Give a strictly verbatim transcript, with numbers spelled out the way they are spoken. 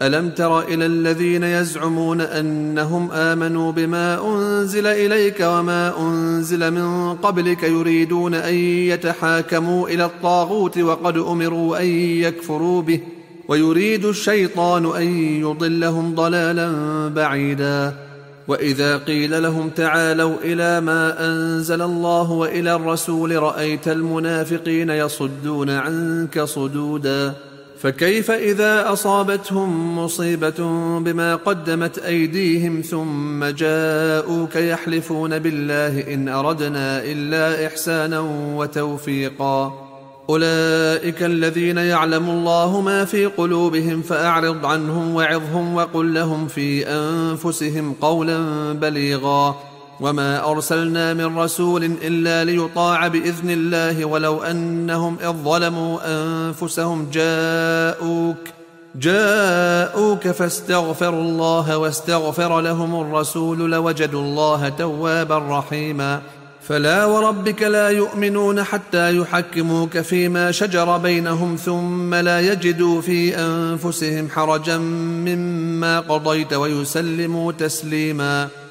ألم تر إلى الذين يزعمون أنهم آمنوا بما أنزل إليك وما أنزل من قبلك يريدون أن يتحاكموا إلى الطاغوت وقد أمروا أن يكفروا به ويريد الشيطان أن يضلهم ضلالا بعيدا. وإذا قيل لهم تعالوا إلى ما أنزل الله وإلى الرسول رأيت المنافقين يصدون عنك صدودا. فكيف إذا أصابتهم مصيبة بما قدمت أيديهم ثم جاءوك يحلفون بالله إن أردنا إلا إحسانا وتوفيقا أولئك الذين يعلم الله ما في قلوبهم فأعرض عنهم وعظهم وقل لهم في أنفسهم قولا بليغا. وما أرسلنا من رسول إلا ليطاع بإذن الله ولو أنهم إذ ظلموا أنفسهم جاءوك جاءوك فاستغفروا الله واستغفر لهم الرسول لوجدوا الله توابا رحيما. فلا وربك لا يؤمنون حتى يحكموك فيما شجر بينهم ثم لا يجدوا في أنفسهم حرجا مما قضيت ويسلموا تسليما.